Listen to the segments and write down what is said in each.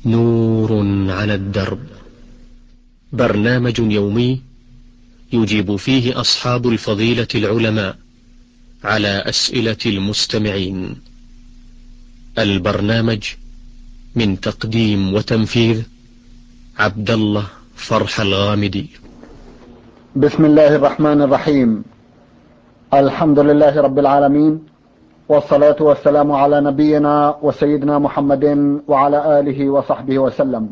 نور على الدرب، برنامج يومي يجيب فيه أصحاب الفضيلة العلماء على أسئلة المستمعين. البرنامج من تقديم وتنفيذ عبد الله فرح الغامدي. بسم الله الرحمن الرحيم. الحمد لله رب العالمين، والصلاة والسلام على نبينا وسيدنا محمد وعلى آله وصحبه وسلم.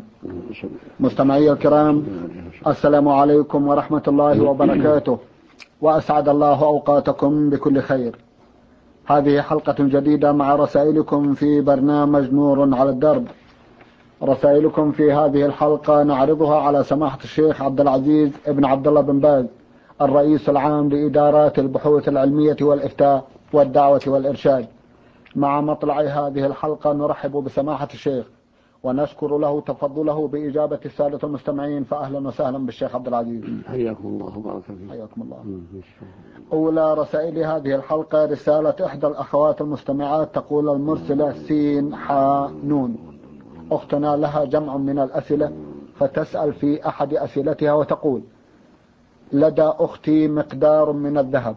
مستمعي الكرام، السلام عليكم ورحمة الله وبركاته، وأسعد الله أوقاتكم بكل خير. هذه حلقة جديدة مع رسائلكم في برنامج نور على الدرب. رسائلكم في هذه الحلقة نعرضها على سماحة الشيخ عبد العزيز ابن عبد الله بن باز، الرئيس العام لإدارات البحوث العلمية والإفتاء والدعوة والإرشاد. مع مطلع هذه الحلقة نرحب بسماحة الشيخ ونشكر له تفضله بإجابة السادة المستمعين، فأهلا وسهلا بالشيخ عبد العزيز. حياكم الله وبارك فيكم. حياكم الله. أولى رسائل هذه الحلقة رسالة إحدى الأخوات المستمعات، تقول المرسلة سين حا نون. أختنا لها جمع من الأسئلة، فتسأل في أحد أسئلتها وتقول: لدى أختي مقدار من الذهب،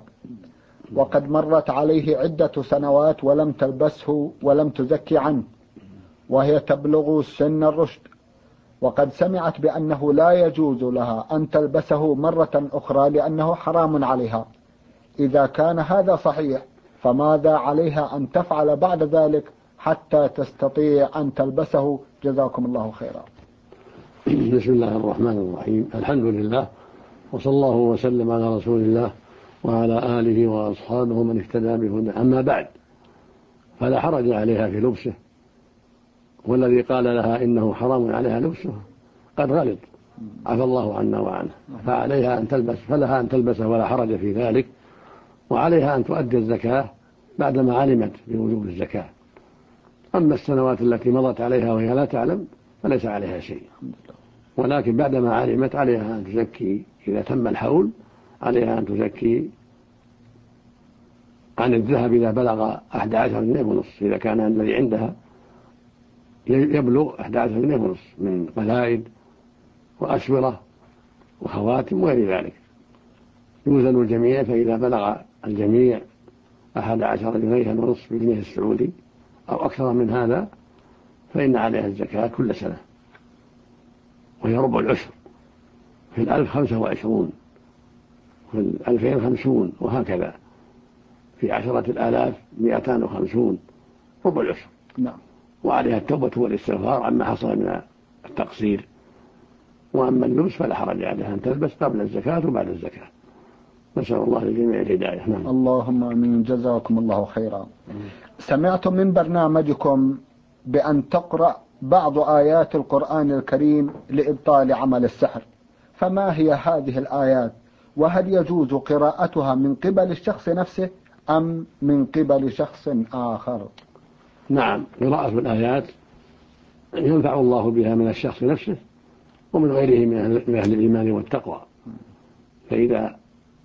وقد مرت عليه عدة سنوات ولم تلبسه ولم تزكي عنه، وهي تبلغ سن الرشد، وقد سمعت بأنه لا يجوز لها أن تلبسه مرة أخرى لأنه حرام عليها. إذا كان هذا صحيح، فماذا عليها أن تفعل بعد ذلك حتى تستطيع أن تلبسه؟ جزاكم الله خيرا. بسم الله الرحمن الرحيم. الحمد لله، وصلى الله وسلم على رسول الله وعلى آله وأصحابه من اهتدى بهداه. أما بعد، فلا حرج عليها في لبسه، والذي قال لها إنه حرام عليها لبسه قد غلط، عفى الله عنا وعنه. فعليها أن تلبس، فلها أن تلبسه ولا حرج في ذلك، وعليها أن تؤدي الزكاة بعدما علمت بوجوب الزكاة. أما السنوات التي مضت عليها وهي لا تعلم فليس عليها شيء، ولكن بعدما علمت عليها أن تزكي. إذا تم الحول عليها أن تزكي عن الذهب إذا بلغ 11 جنيه ونصف، إذا كان الذي عندها يبلغ 11 جنيه ونصف من قلائد وأسورة وخواتم وغير ذلك. يوزن الجميع، فإذا بلغ الجميع 11 جنيه ونصف بالجنيه السعودي أو أكثر من هذا فإن عليها الزكاة كل سنة، وهي ربع العشر. في 1000 25، في 2000 50، وهكذا في 10,000 250 ربع العشر. نعم. وعليها التوبة والاستغفار عما حصل من التقصير. وأما اللبس فلا حرج عليها أن تلبس قبل الزكاة وبعد الزكاة. نسأل الله للجميع الهداية. نعم. اللهم آمين. جزاكم الله خيرا. سمعت من برنامجكم بأن تقرأ بعض آيات القرآن الكريم لإبطال عمل السحر، فما هي هذه الآيات؟ وهل يجوز قراءتها من قبل الشخص نفسه أم من قبل شخص آخر؟ نعم، قراءة الآيات ينفع الله بها من الشخص نفسه ومن غيره من أهل الإيمان والتقوى. فإذا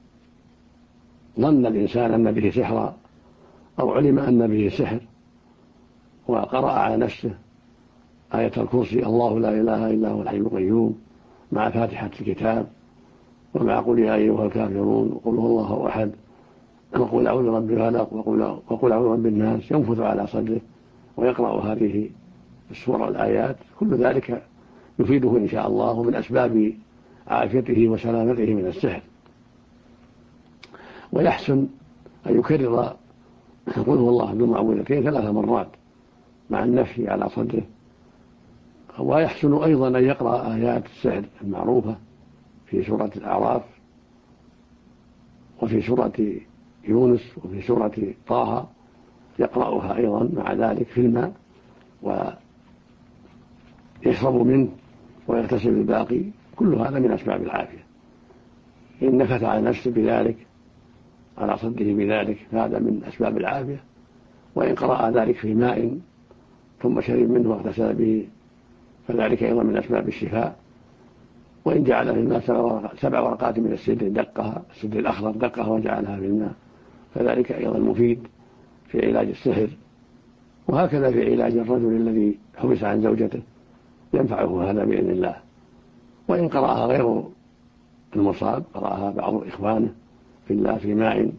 ظن الإنسان أن به سحرا أو علم أن به سحر وقرأ على نفسه آية الكرسي، الله لا إله إلا هو الحي القيوم، مع فاتحة الكتاب، ومع قل يا أيها الكافرون، وقل هو الله أحد، وقل أعوذ برب الفلق، وقل أعوذ برب الناس، ينفث على صدره ويقرأ هذه السورة الآيات، كل ذلك يفيده إن شاء الله من أسباب عافيته وسلامته من السحر. ويحسن أن يكرر قل هو الله بالمعوذتين 3 مرات مع النفي على صدره. ويحسن أيضا أن يقرأ آيات السحر المعروفة في سورة الأعراف، وفي سورة يونس، وفي سورة طه، يقرأها أيضا مع ذلك في الماء ويشرب منه ويغتسل الباقي. كل هذا من أسباب العافية. إن نفث على نفسه بذلك على صدره بذلك فهذا من أسباب العافية. وإن قرأ ذلك في ماء ثم شرب منه واغتسل به فذلك أيضا من أسباب الشفاء. وإن جعل في الماء 7 ورقات من السدر دقها، السدر الأخضر دقها وجعلها في الماء، فذلك أيضا مفيد في علاج السحر. وهكذا في علاج الرجل الذي حبس عن زوجته ينفعه هذا بإذن الله. وإن قرأها غير المصاب، قرأها بعض إخوانه في الله في ماء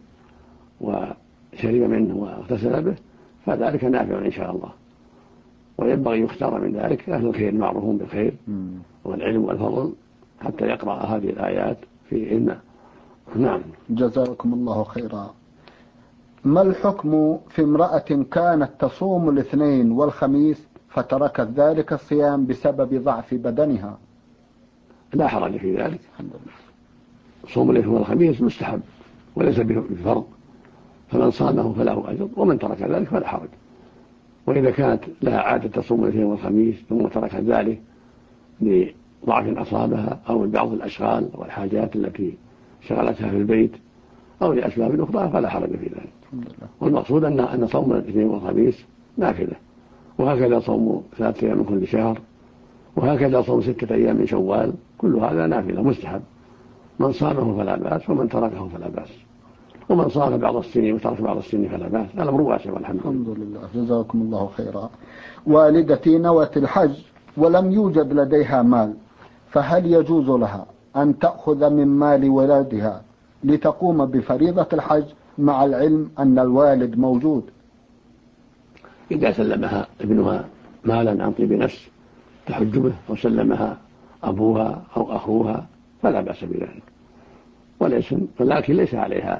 وشرب منه واغتسل به، فذلك نافع إن شاء الله. وينبغي يختار من ذلك أهل الخير معروفون بالخير والعلم والفضل حتى يقرأ هذه الآيات في علمه. نعم. جزاكم الله خيرا. ما الحكم في امرأة كانت تصوم الاثنين والخميس فتركت ذلك الصيام بسبب ضعف بدنها؟ لا حرج في ذلك. صوم الاثنين والخميس مستحب وليس بفرض، فمن صامه فله أجر ومن ترك ذلك فلا حرج. وإذا كانت لها عادة تصوم الاثنين والخميس ثم تركت ذلك لضعف أصابها أو لبعض الأشغال والحاجات التي شغلتها في البيت أو لأسباب أخرى فلا حرج في ذلك. والمقصود أن صوم الاثنين والخميس نافلة، وهكذا صوم 3 أيام من كل شهر، وهكذا صوم 6 أيام من شوال، كل هذا نافلة مستحب. من صامه فلا بأس ومن تركه فلا بأس، ومن صام بعض السنين وترك بعض السنين فلا بأس. الأمر واسع والحمد لله. جزاكم الله خيرا. والدتي نوت الحج ولم يوجد لديها مال، فهل يجوز لها أن تأخذ من مال ولدها لتقوم بفريضة الحج مع العلم أن الوالد موجود؟ إذا سلمها ابنها مالا عن طيب نفس تحج به وسلمها أبوها أو أخوها فلا بأس بذلك، ولكن ليس عليها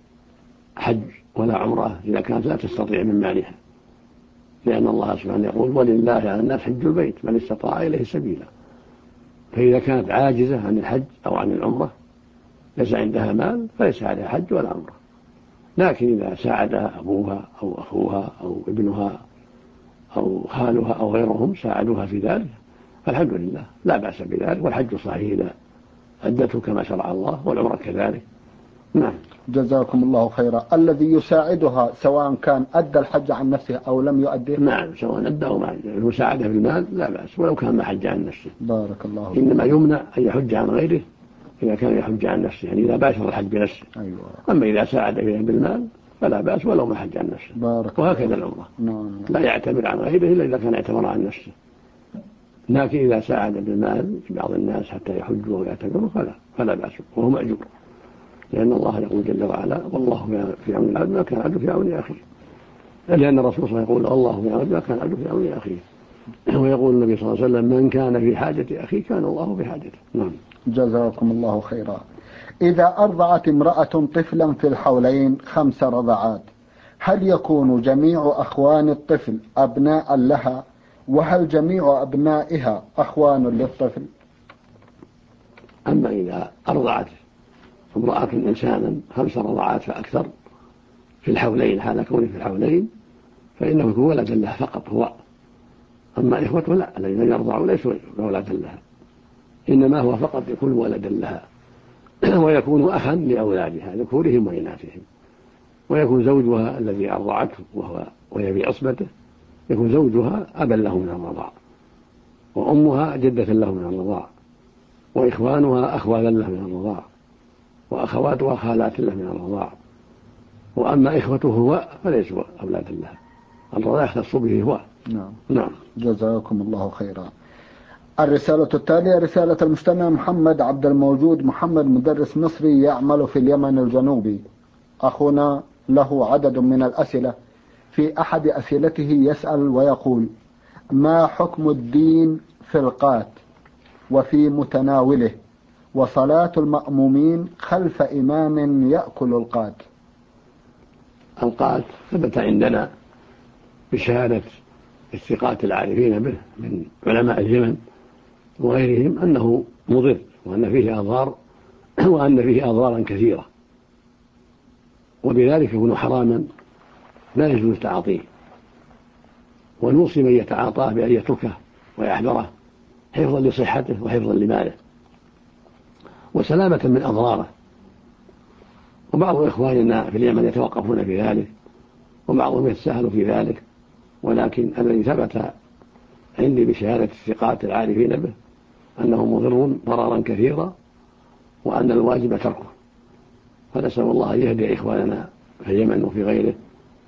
حج ولا عمرة إذا كانت لا تستطيع من مالها، لأن الله سبحانه يقول ولله على الناس حج البيت من استطاع إليه سبيلا. فإذا كانت عاجزة عن الحج أو عن العمرة ليس عندها مال فليس عليها حج ولا عمرة. لكن إذا ساعدها أبوها أو أخوها أو ابنها أو خالها أو غيرهم ساعدوها في ذلك فالحمد لله لا بأس بذلك، والحج صحيح إذا أدته كما شرع الله، والعمرة كذلك. نعم. جزاكم الله خيرا. الذي يساعدها سواء كان أدى الحج عن نفسه أو لم يؤديه؟ نعم، سواء أدى أو ما أدى، المساعدة بالمال لا بأس ولو كان ما حج عن نفسه. بارك الله. إنما يمنع أن يحج عن غيره إذا كان يحج عن نفسه، يعني إذا باشر الحج بنفسه. أيوة. أما إذا ساعد فيه بالمال فلا بأس ولو ما حج عن نفسه. بارك. وهكذا العمرة. نعم. لا يعتمر عن غيره إلا إذا كان يعتمر عن نفسه، لكن إذا ساعد بالمال بعض الناس حتى يحجوا ويعتمروا فلا بأس وهو مأجور، لأن الله يقول جل وعلا والله في عون العبد ما كان العبد في عون أخيه، لأن الرسول صلى الله عليه وسلم يقول الله في عون ما كان العبد في عون أخيه، ويقول النبي صلى الله عليه وسلم من كان في حاجة أخيه كان الله في حاجته. نعم. جزاكم الله خيرا. إذا أرضعت امرأة طفلا في الحولين 5 رضعات، هل يكون جميع أخوان الطفل أبناء لها؟ وهل جميع أبنائها أخوان للطفل؟ أما إذا أرضعت امرأة إنسانا 5 رضعات فأكثر في الحولين حال كونه في الحولين فإنه يكون ولدا لها فقط هو، أما إخوته لا، الذين يرضعوا ليسوا ولدا لها، إنما هو فقط يكون ولدا لها ويكون أخا لأولادها ذكورهم وإناثهم، ويكون زوجها الذي أرضعته وهي في عصبته يكون زوجها أبا له من الرضاع، وأمها جدة له من الرضاع، وإخوانها أخوالا له من الرضاع، وأخواتها خالات له من الرضاع. وأما إخوته هو فليسوا أولادا لها، الرضاع يختص به هو. نعم. نعم. جزاكم الله خيرا. الرسالة التالية رسالة المستمع محمد عبد الموجود محمد، مدرس مصري يعمل في اليمن الجنوبي. أخونا له عدد من الأسئلة، في أحد أسئلته يسأل ويقول: ما حكم الدين في القات وفي متناوله وصلاة المأمومين خلف إمام يأكل القات؟ القات ثبت عندنا بشهادة الثقات العارفين به من علماء اليمن وغيرهم أنه مضر وأن فيه أضرار وأن فيه أضرارا كثيرة، وبذلك يكون حراما لا يجوز تعاطيه، ونوصي من يتعاطاه بأن يتركه ويحذره حفظا لصحته وحفظا لماله وسلامة من أضراره. وبعض إخواننا في اليمن يتوقفون في ذلك وبعضهم يتساهل في ذلك، ولكن الذي ثبت عندي بشهادة الثقات العارفين به أنه مضر ضررا كثيرا وأن الواجب تركه، فنسأل الله أن يهدي إخواننا في اليمن وفي غيره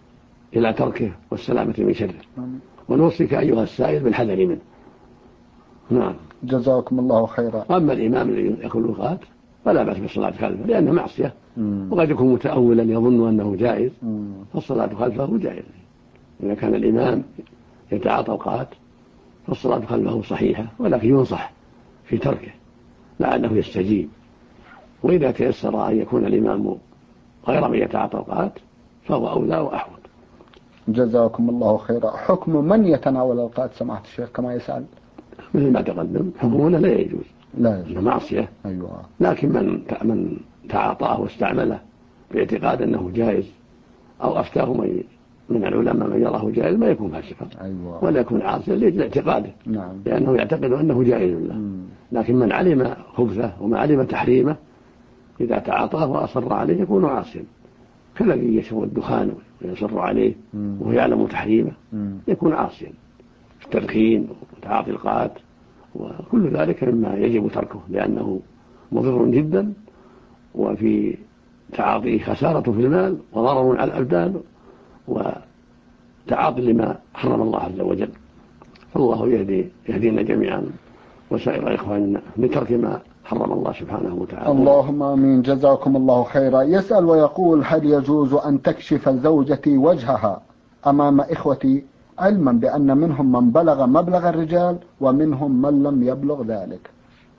إلى تركه والسلامة من شره، ونوصيك أيها السائل بالحذر منه. نعم. جزاكم الله خيرا. أما الإمام الذي يأكل الوقات فلا بأس بالصلاة خلفه لأنه معصية، وقد يكون متأولا يظن أنه جائز، فالصلاة خلفه جائز. إذا كان الإمام يتعاطى الوقات فالصلاة خلفه صحيحة، ولكن ينصح في تركه لعله يستجيب. وإذا تيسر أن يكون الإمام غير من يتعاطى الوقات فهو أولى وأحوط. جزاكم الله خيرا. حكم من يتناول الأوقات سماحة الشيخ كما يسأل؟ مثل ما تقدم، حكمنا لا يجوز، لا يجوز، معصية. أيوة. لكن من تعاطاه واستعمله باعتقاد أنه جائز، أو أفتاه من العلماء من يراه جائز، ما يكون فاسقا، أيوة. ولا يكون عاصيا لأجل اعتقاده. نعم. لأنه يعتقد أنه جائز له. لكن من علم خبثه وما علم تحريمه إذا تعاطاه وأصر عليه يكون عاصيا، كالذي يشرب الدخان ويصر عليه وهو يعلم تحريمه يكون عاصيا. التدخين وتعاطي القات وكل ذلك مما يجب تركه، لأنه مضر جدا، وفي تعاطيه خسارة في المال وضرر على الأبدان وتعاطي لما حرم الله عز وجل. فالله يهدينا جميعا وسائر إخواننا لترك ما حرم الله سبحانه وتعالى. اللهم آمين. جزاكم الله خيرا. يسأل ويقول: هل يجوز أن تكشف زوجتي وجهها أمام إخوتي، علما بأن منهم من بلغ مبلغ الرجال ومنهم من لم يبلغ ذلك؟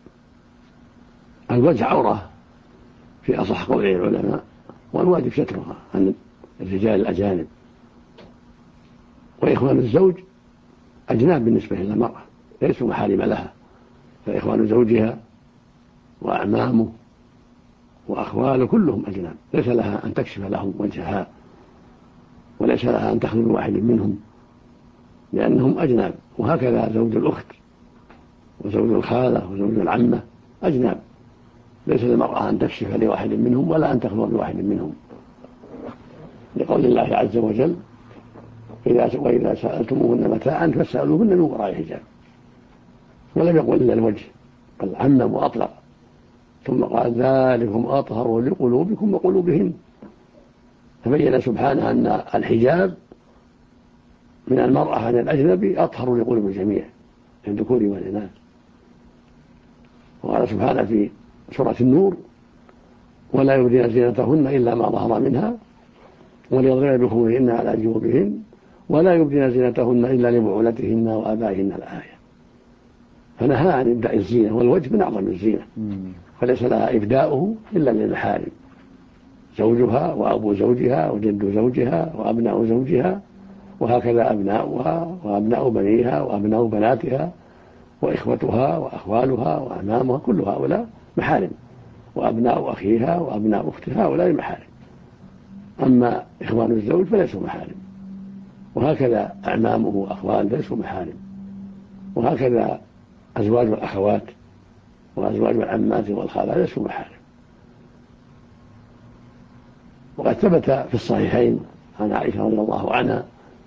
الوجه عورة في أصح قول العلماء، والواجب سترها عن الرجال الأجانب. وإخوان الزوج أجناب بالنسبة للمرأة، ليسوا محارم لها، فإخوان زوجها وأعمامه وأخواله كلهم أجناب، ليس لها أن تكشف لهم وجهها، وليس لها أن تخلو بواحد منهم لأنهم أجناب. وهكذا زوج الأخت وزوج الخالة وزوج العمة أجناب، ليس للمرأة أن تكشف لواحد منهم ولا أن تخلو بواحد منهم، لقول الله عز وجل: وإذا سألتموهن متاعا فاسألوهن من وراء حجاب. ولم يقل إلا الوجه، بل عمم وأطلق، ثم قال: ذلكم أطهر لقلوبكم وقلوبهن. فبين سبحانه أن الحجاب من المرأة عن الأجنبي أطهر لقلوب الجميع من الذكور والإناث. وقال سبحانه في سورة النور: ولا يبدين زينتهن إلا ما ظهر منها وليضربن بخمرهن على جيوبهن ولا يبدين زينتهن إلا لبعولتهن وآبائهن. الآية. فنهى عن إبداء الزينة، والوجه من أعظم الزينة، فليس لها إبداؤه إلا للمحارم، زوجها وأبو زوجها وجد زوجها وأبناء زوجها، وهكذا أبناؤها وأبناء بنيها وأبناء بناتها وإخوتها وأخوالها وأعمامها، كل هؤلاء محارم، وأبناء أخيها وأبناء أختها هؤلاء محارم. أما إخوان الزوج فليسوا محارم، وهكذا أعمامه وأخوال ليسوا محارم، وهكذا أزواج الأخوات وأزواج العمات والخالات ليسوا محارم. وقد ثبت في الصحيحين عن عائشة رضي الله عنها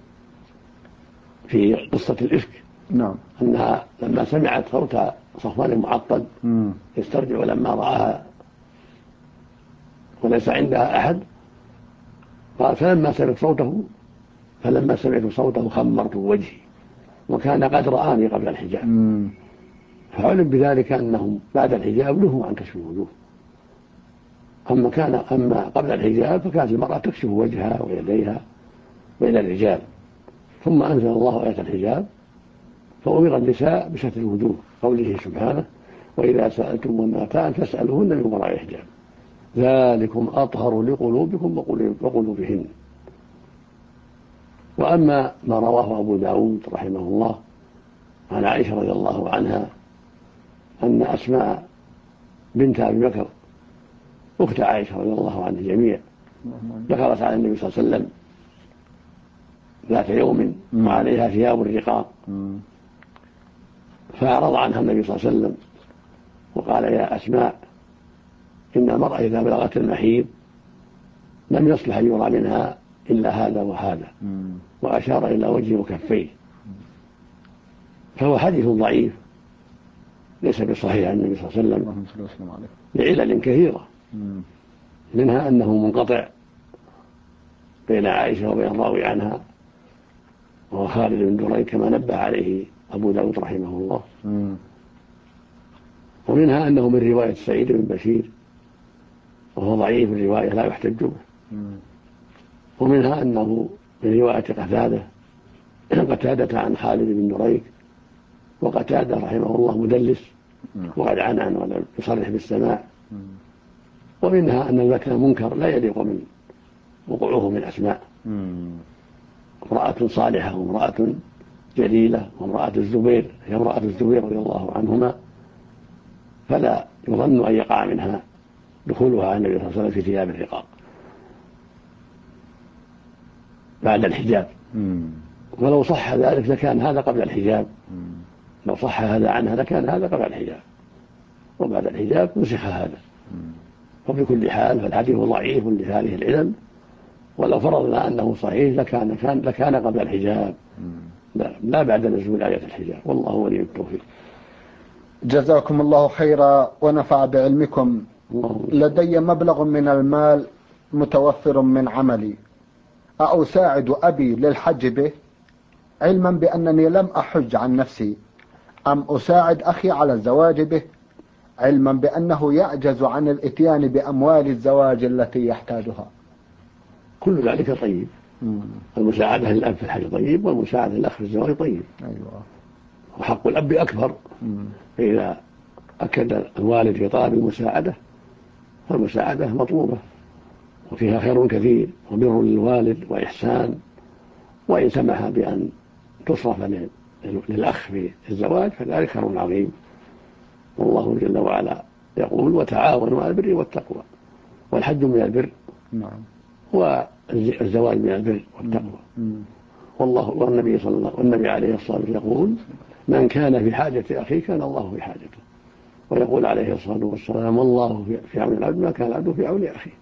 في قصة الإفك، نعم، أنها لما سمعت صوت صفوان المعطل يسترجع لما رآها وليس عندها أحد، قال: فلما سمعت صوته خمرت وجهي، وكان قد رآني قبل الحجاب. فعلم بذلك أنهم بعد الحجاب نهوا عن كشف الوجوه. أما قبل الحجاب فكانت المرأة تكشف وجهها ويديها بين الرجال، ثم أنزل الله آية الحجاب فأمر النساء بستر الوجوه، قوله سبحانه: وإذا سألتم متاعا فاسألوهن من وراء حجاب ذلكم أطهر لقلوبكم وقلوبهن. وأما ما رواه أبو داود رحمه الله عن عائشة رضي الله عنها أن أسماء بنت أبي بكر أخت عائشة رضي الله عنها جميع دخلت على النبي صلى الله عليه وسلم ذات يوم وعليها ثياب الرقاق، فأعرض عنها النبي صلى الله عليه وسلم وقال: يا أسماء، إن المرأة إذا بلغت المحيض لم يصلح أن يرى منها إلا هذا وهذا، وأشار إلى وجهه وكفيه. فهو حديث ضعيف ليس بصحيح عن النبي صلى الله عليه وسلم لعلل كثيرة، منها أنه منقطع بين عائشة وبين الراوي عنها وهو خالد بن دريد كما نبه عليه أبو داود رحمه الله، ومنها أنه من رواية سعيد بن بشير وهو ضعيف الرواية لا يحتج به. ومنها أنه من رواية قتادة عن خالد بن دريك، وقتادة رحمه الله مدلس وقد عنعن ولم يصرح بالسماع. ومنها أن المتن منكر لا يليق من وقوعه من أسماء، امرأة صالحة وامرأة جليلة وامرأة الزبير هي امرأة الزبير رضي الله عنهما، فلا يظن أن يقع منها دخولها على النبي صلى الله عليه وسلم في ثياب الرقاق بعد الحجاب. ولو صح ذلك لكان هذا قبل الحجاب، لو صح هذا عنها لكان هذا قبل الحجاب، وبعد الحجاب نسخ هذا. وبكل حال فالحديث ضعيف لهذه العلل، ولو فرضنا أنه صحيح لكان قبل الحجاب لا بعد نزول آية الحجاب، والله ولي التوفيق. جزاكم الله خيرا ونفع بعلمكم. لدي مبلغ من المال متوفر من عملي، أساعد أبي للحج به علما بأنني لم أحج عن نفسي، أم أساعد أخي على الزواج به علما بأنه يعجز عن الإتيان بأموال الزواج التي يحتاجها؟ كل ذلك طيب. المساعدة للأب في الحج طيب، والمساعدة للأخ في الزواج طيب. أيوة. وحق الأب أكبر. فإذا أكد الوالد في طلب المساعدة فالمساعدة مطلوبة وفيها خير كثير وبر للوالد وإحسان، وإن سمح بأن تصرف للأخ في الزواج فذلك خير عظيم. والله جل وعلا يقول: وتعاونوا على البر والتقوى، والحج من البر والزواج من البر والتقوى. والنبي عليه الصلاة والسلام يقول: من كان في حاجة أخيه كان الله في حاجته. ويقول عليه الصلاة والسلام: والله في عون العبد ما كان العبد في عون أخيه.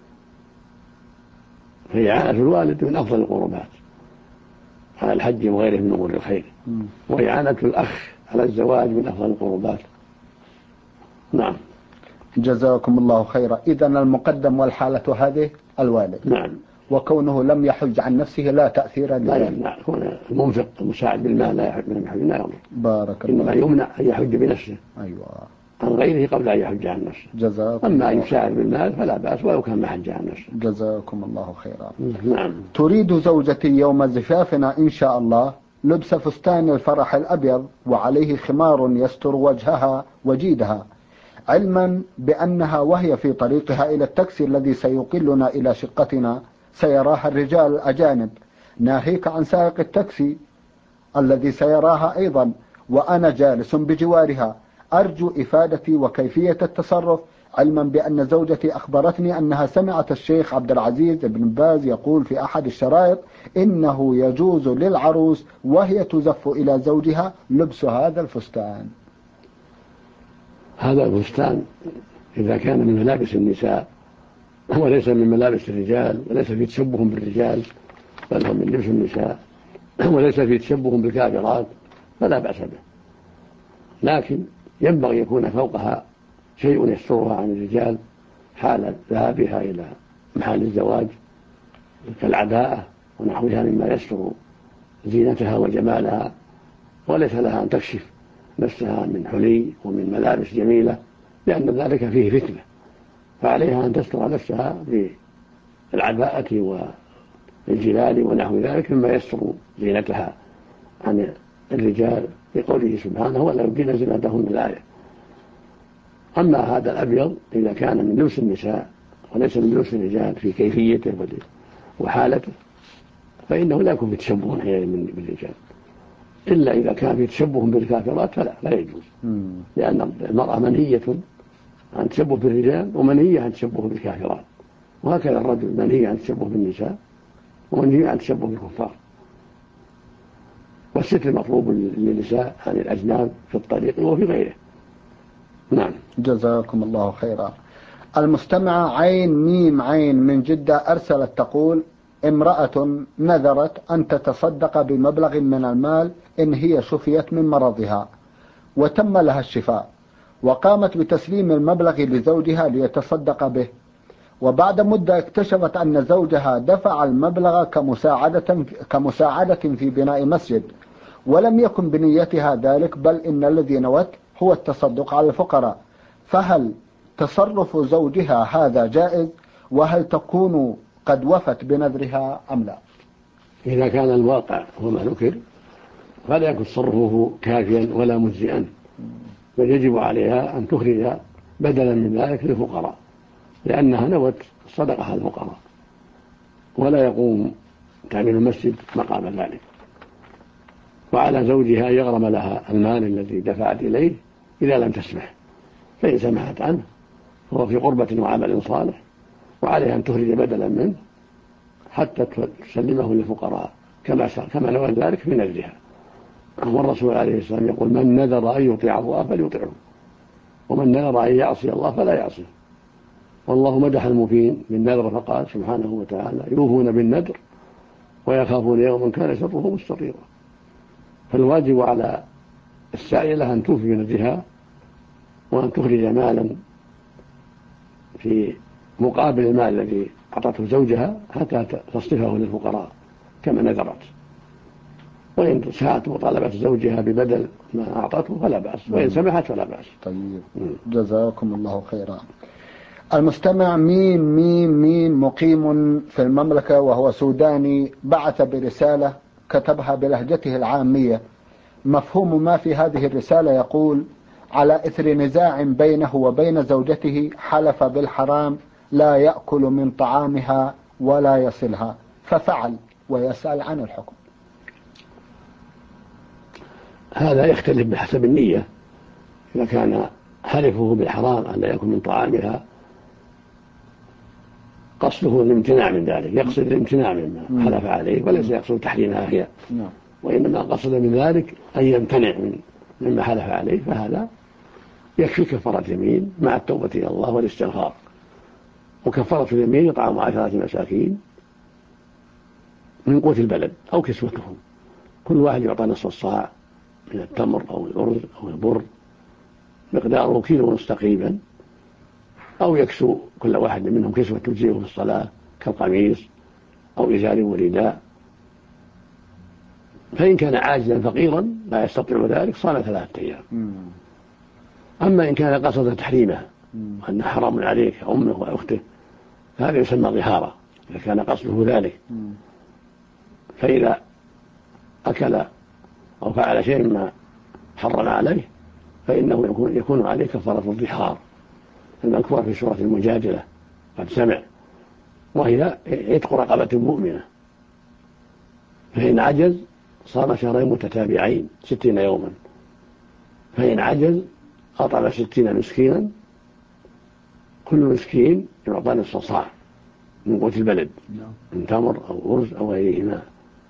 فإعانة الوالد من أفضل القربات على الحج وغيره من أمور الخير، وإعانة الأخ على الزواج من أفضل القربات. نعم. جزاكم الله خيرا. إذن المقدم والحالة هذه الوالد. نعم. وكونه لم يحج عن نفسه لا تأثير لا يمنع. كون المنفق المساعد بالمال لا يحج من الحج لا يضر. بارك الله. إنما يمنع أن يحج بنفسه. أيوة. عن غيره قبل أن يحج عن نفسه. جزاكم. أما أن يساعد بالمال فلا بأس ولو كان ما حج عن نفسه. جزاكم الله خيرا. نعم. تريد زوجتي يوم زفافنا إن شاء الله لبس فستان الفرح الأبيض وعليه خمار يستر وجهها وجيدها، علما بأنها وهي في طريقها إلى التاكسي الذي سيقلنا إلى شقتنا سيراها الرجال الأجانب، ناهيك عن سائق التاكسي الذي سيراها أيضا وأنا جالس بجوارها. أرجو إفادتي وكيفية التصرف، علما بأن زوجتي أخبرتني أنها سمعت الشيخ عبد العزيز بن باز يقول في أحد الشرائط إنه يجوز للعروس وهي تزف إلى زوجها لبس هذا الفستان. هذا الفستان إذا كان من ملابس النساء وليس من ملابس الرجال، وليس في تشبه بالرجال بل هو من لبس النساء، وليس في تشبه بالكافرات فلا بأس به، لكن ينبغي يكون فوقها شيء يسترها عن الرجال حال ذهابها إلى محل الزواج كالعباءة ونحوها مما يستر زينتها وجمالها، وليس لها أن تكشف نفسها من حلي ومن ملابس جميلة لأن ذلك فيه فتنة، فعليها أن تستر نفسها بالعباءة والجلال ونحو ذلك مما يستر زينتها عن الرجال بقوله سبحانه: ولا يبدين زينتهن الآية. أما هذا الأبيض إذا كان من لبس النساء وليس من لبس الرجال في كيفيته وحالته فإنه لا يكون في تشبه بالرجال، إلا إذا كان في تشبه بالكافرات فلا يجوز، لأن المرأة منهية عن تشبه بالرجال ومنهية عن تشبه بالكافرات، وهكذا الرجل منهي عن تشبه بالنساء ومنهي عن تشبه بالكفار. والستر مطلوب للنساء عن الأجناب في الطريق وفي غيره. نعم. جزاكم الله خيرا. المستمعة عين ميم عين من جدة أرسلت تقول: امرأة نذرت أن تتصدق بمبلغ من المال إن هي شفيت من مرضها وتم لها الشفاء، وقامت بتسليم المبلغ لزوجها ليتصدق به، وبعد مدة اكتشفت أن زوجها دفع المبلغ كمساعدة في بناء مسجد، ولم يكن بنيتها ذلك، بل إن الذي نوت هو التصدق على الفقراء، فهل تصرف زوجها هذا جائز؟ وهل تكون قد وفت بنذرها أم لا؟ إذا كان الواقع هو ما ذكر فلا يكون تصرفه كافيا ولا مجزئا، بل يجب عليها أن تخرج بدلا من ذلك للفقراء، لأنها نوت الصدقة على الفقراء، ولا يقوم تعمير المسجد مقام ذلك. وعلى زوجها أن يغرم لها المال الذي دفعت إليه إذا لم تسمح، فإن سمحت عنه فهو في قربة وعمل صالح، وعليها أن تخرج بدلا منه حتى تسلمه للفقراء كما نوى ذلك في نذرها. والرسول عليه السلام يقول: من نذر أن يطيع الله فليطعه، ومن نذر أن يعصي الله فلا يعصيه. والله مدح الموفين بالنذر فقال سبحانه وتعالى: يوفون بالنذر ويخافون يوما كان شره مستطيرا. فالواجب على السائلة أن توفي بنذرها، وأن تخرج مالا في مقابل المال الذي أعطته زوجها حتى تصرفه للفقراء كما نذرت. وإن ساءت وطالبت زوجها ببدل ما أعطته فلا بأس، وإن سمحت فلا بأس. طيب، جزاكم الله خيرا. المستمع ميم مقيم في المملكة وهو سوداني بعث برسالة كتبها بلهجته العامية. مفهوم ما في هذه الرسالة يقول: على إثر نزاع بينه وبين زوجته حلف بالحرام لا يأكل من طعامها ولا يصلها، ففعل، ويسأل عن الحكم. هذا يختلف بحسب النية. إذا كان حلفه بالحرام أن لا يأكل من طعامها قصده الامتناع من ذلك، يقصد الامتناع مما حلف عليه وليس يقصد تحريمها هي، وإنما قصد من ذلك أن يمتنع مما حلف عليه، فهذا يكفي كفارة اليمين مع التوبة إلى الله والاستغفار. وكفارة اليمين إطعام 10 مساكين من قوت البلد أو كسوتهم، كل واحد يعطى نصف الصاع من التمر أو الأرز أو البر مقداره كيلو تقريبا، أو يكسو كل واحد منهم كسوة تجزئه في الصلاة كالقميص أو إزار ورداء. فإن كان عاجزا فقيرا لا يستطيع ذلك صام 3 أيام. أما إن كان قصد تحريمه وأنه حرام عليك أمه وأخته فهذا يسمى ظهارا إذا كان قصده ذلك. فإذا أكل أو فعل شيء مما حرم عليه فإنه يكون عليه كفارة الظهار المذكورة في سورة المجادلة قد سمع، وهي عتق رقبة مؤمنة. فإن عجز صام 2 شهرين متتابعين 60 يوما، فإن عجز أطعم 60 مسكينا، كل مسكين يعطى نصف صاع من قوت البلد من تمر أو أرز أو غيرهما،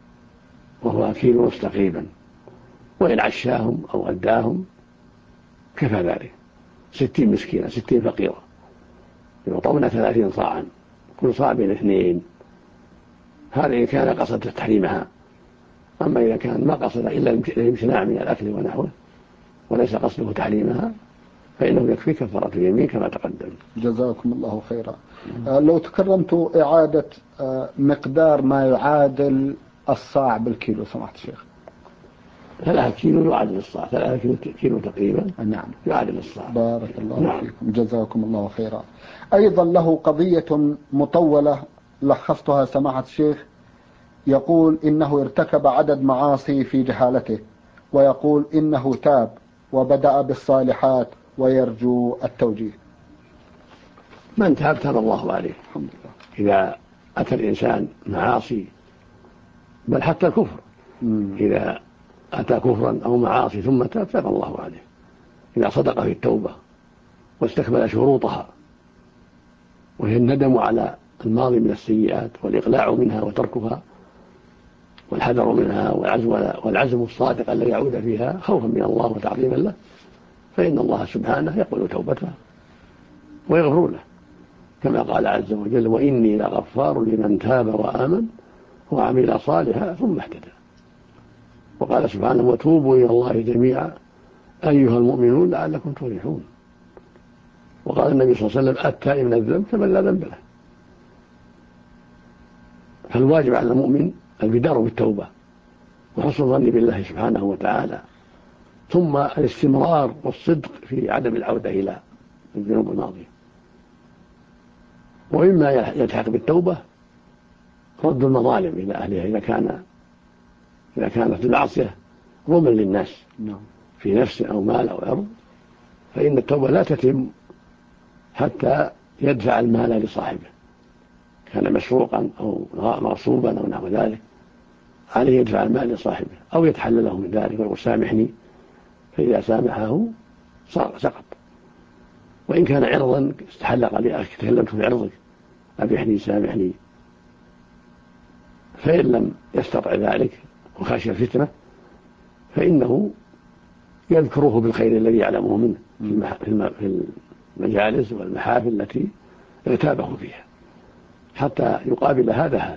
وهو كيلو تقريبا. وإن عشاهم أو غداهم كفى ذلك، 60 مسكينة 60 فقيرة يعطون 30 صاعا، كل صاع بين 2. هذا إن كان قصد تحريمها. أما إذا كان ما قصد إلا الامتناع من الأكل ونحوه وليس قصده تحريمها فإنه يكفي كفارة اليمين كما تقدم. جزاكم الله خيرا. لو تكرمت إعادة مقدار ما يعادل الصاع بالكيلو سمحت الشيخ. 3 كيلو يعادل الصاع، 3 كيلو تقريبا. نعم، يعادل الصاع. بارك الله فيكم، جزاكم الله خيرا. أيضا له قضية مطولة لخصتها سماحة الشيخ. يقول إنه ارتكب عدد معاصي في جهالته، ويقول إنه تاب وبدأ بالصالحات ويرجو التوجيه. من تاب تاب الله عليه. الحمد لله. إذا أتى الإنسان معاصي بل حتى الكفر، إذا أتى كفرا أو معاصي ثم تاب تاب الله عليه، إذا صدق في التوبة واستكمل شروطها، وهي الندم على الماضي من السيئات والإقلاع منها وتركها والحذر منها والعزم الصادق الذي يعود فيها خوفا من الله وتعظيما له، فإن الله سبحانه يقبل توبتها ويغفر له، كما قال عز وجل: وإني لغفار لمن تاب وآمن وعمل صالحا ثم اهتدى. وقال سبحانه: وتوبوا إلى الله جميعا أيها المؤمنون لعلكم تفلحون. وقال النبي صلى الله عليه وسلم: التائب من الذنب كمن لا ذنب له. فالواجب على المؤمن البدار بالتوبة وحسن الظن بالله سبحانه وتعالى ثم الاستمرار والصدق في عدم العودة إلى الذنوب الماضية. ومما يلحق بالتوبة رد المظالم إلى أهلها إذا كانت المعصية ظلما للناس في نفس أو مال أو أرض، فإن التوبة لا تتم حتى يدفع المال لصاحبه، كان مسروقا أو مغصوبا أو نحو ذلك، عليه يدفع المال لصاحبه أو يتحلله من ذلك ويقول سامحني، فإذا سامحه سقط. وإن كان عرضا استحلق لأخي تكلمت في عرضك أبيحني سامحني، فإن لم يستطع ذلك وخشي الفتنة فإنه يذكره بالخير الذي يعلمه منه في المجالس والمحافل التي اغتابه فيها حتى يقابل هذا.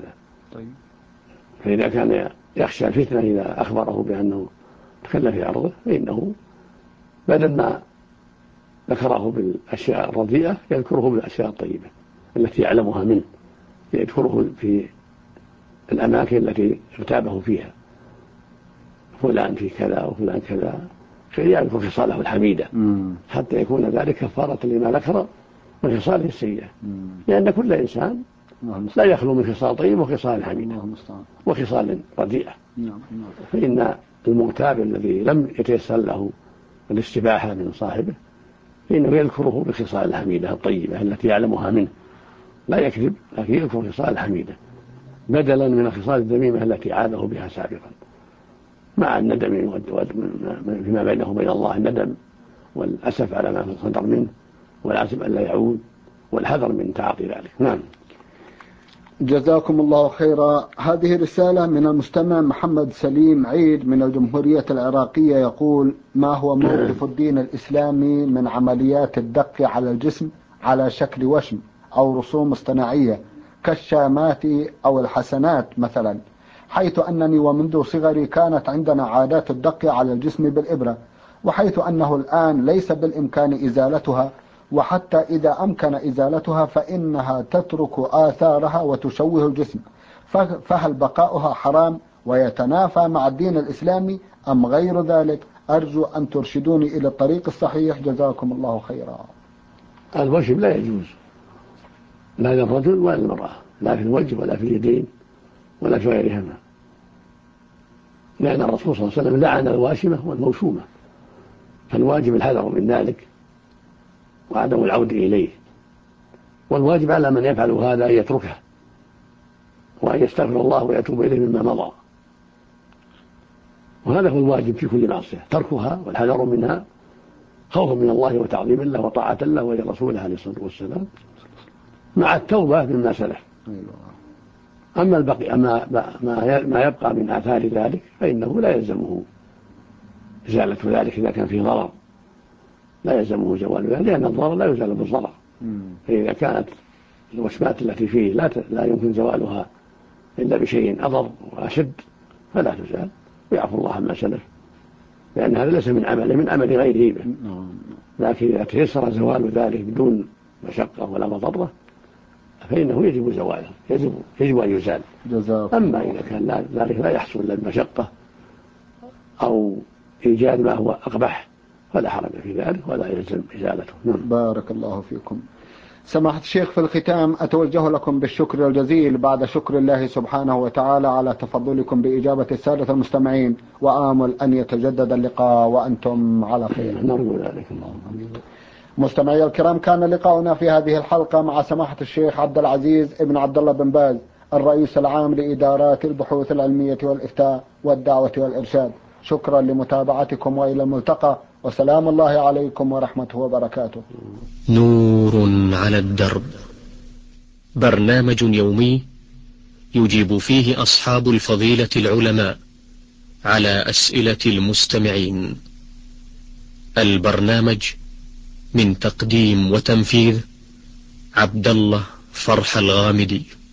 فإذا كان يخشى الفتنة إذا أخبره بأنه تكلم في عرضه فإنه بدل ما ذكره بالأشياء الرديئة يذكره بالأشياء الطيبة التي يعلمها منه، يذكره في الأماكن التي اغتابه فيها، فلان في كذا وفلان كذا، يذكر خصاله الحميدة حتى يكون ذلك كفارة لما ذكر من خصاله السيئة، لأن كل إنسان لا يخلو من خصال طيب وخصال حميدة وخصال رديئة. فإن المغتاب الذي لم يتيسر له الاستباحة من صاحبه فإنه يذكره بالخصال الحميدة الطيبة التي يعلمها منه، لا يكذب لكن يذكر خصال الحميدة بدلا من الخصال الذميمة التي عاده بها سابقا، مع الندم فيما بينه وبين الله، الندم والأسف على ما صدر منه والعزم أن لا يعود والحذر من تعاطي ذلك. نعم. جزاكم الله خيرا. هذه رسالة من المستمع محمد سليم عيد من الجمهورية العراقية، يقول: ما هو موقف الدين الإسلامي من عمليات الدق على الجسم على شكل وشم أو رسوم اصطناعية كالشامات أو الحسنات مثلا، حيث أنني ومنذ صغري كانت عندنا عادات الدق على الجسم بالإبرة، وحيث أنه الآن ليس بالإمكان إزالتها، وحتى إذا أمكن إزالتها فإنها تترك آثارها وتشوه الجسم، فهل بقاؤها حرام ويتنافى مع الدين الإسلامي أم غير ذلك؟ أرجو أن ترشدوني إلى الطريق الصحيح، جزاكم الله خيرا. الوشم لا يجوز لا للرجل ولا للمرأة، لا في الوجه ولا في اليدين ولا في غيرهما، لأن الرسول صلى الله عليه وسلم لعن الواشمة والموشومة، فالواجب الحذر من ذلك وعدم العود إليه، والواجب على من يفعل هذا أن يتركه وأن يستغفر الله ويتوب إليه مما مضى، وهذا هو الواجب في كل معصية، تركها والحذر منها خوفا من الله وتعظيما له وطاعة له ولرسوله عليه الصلاة والسلام، مع التوبة مما سلف. أما البقي ما يبقى من آثار ذلك فإنه لا يلزمه إزالة ذلك إذا كان فيه ضرر، لا يلزمه زوال ذلك، لأن الضرر لا يزال بالضرر. فإذا كانت الوشمات التي فيه لا يمكن زوالها إلا بشيء أضر وأشد فلا تزال، ويعفو الله عما سلف، لأن هذا ليس من عمله، من عمل غيره به. لكن إذا تيسر زوال ذلك بدون مشقة ولا مضرة فإنه يجب زواله، يجب أن يزال. أما إذا كان ذلك لا يحصل إلا بمشقة أو إيجاد ما هو أقبح فلا حرج في ذلك ولا يلزم إزالته. بارك الله فيكم. سماحة الشيخ، في الختام أتوجه لكم بالشكر الجزيل بعد شكر الله سبحانه وتعالى على تفضلكم بإجابة السادة المستمعين، وآمل أن يتجدد اللقاء وأنتم على خير. نرجو ذلك. مستمعي الكرام، كان لقاؤنا في هذه الحلقة مع سماحة الشيخ عبد العزيز ابن عبد الله بن باز، الرئيس العام لإدارات البحوث العلمية والإفتاء والدعوة والإرشاد. شكرا لمتابعتكم وإلى الملتقى، وسلام الله عليكم ورحمته وبركاته. نور على الدرب، برنامج يومي يجيب فيه أصحاب الفضيلة العلماء على أسئلة المستمعين. البرنامج من تقديم وتنفيذ عبد الله فرح الغامدي.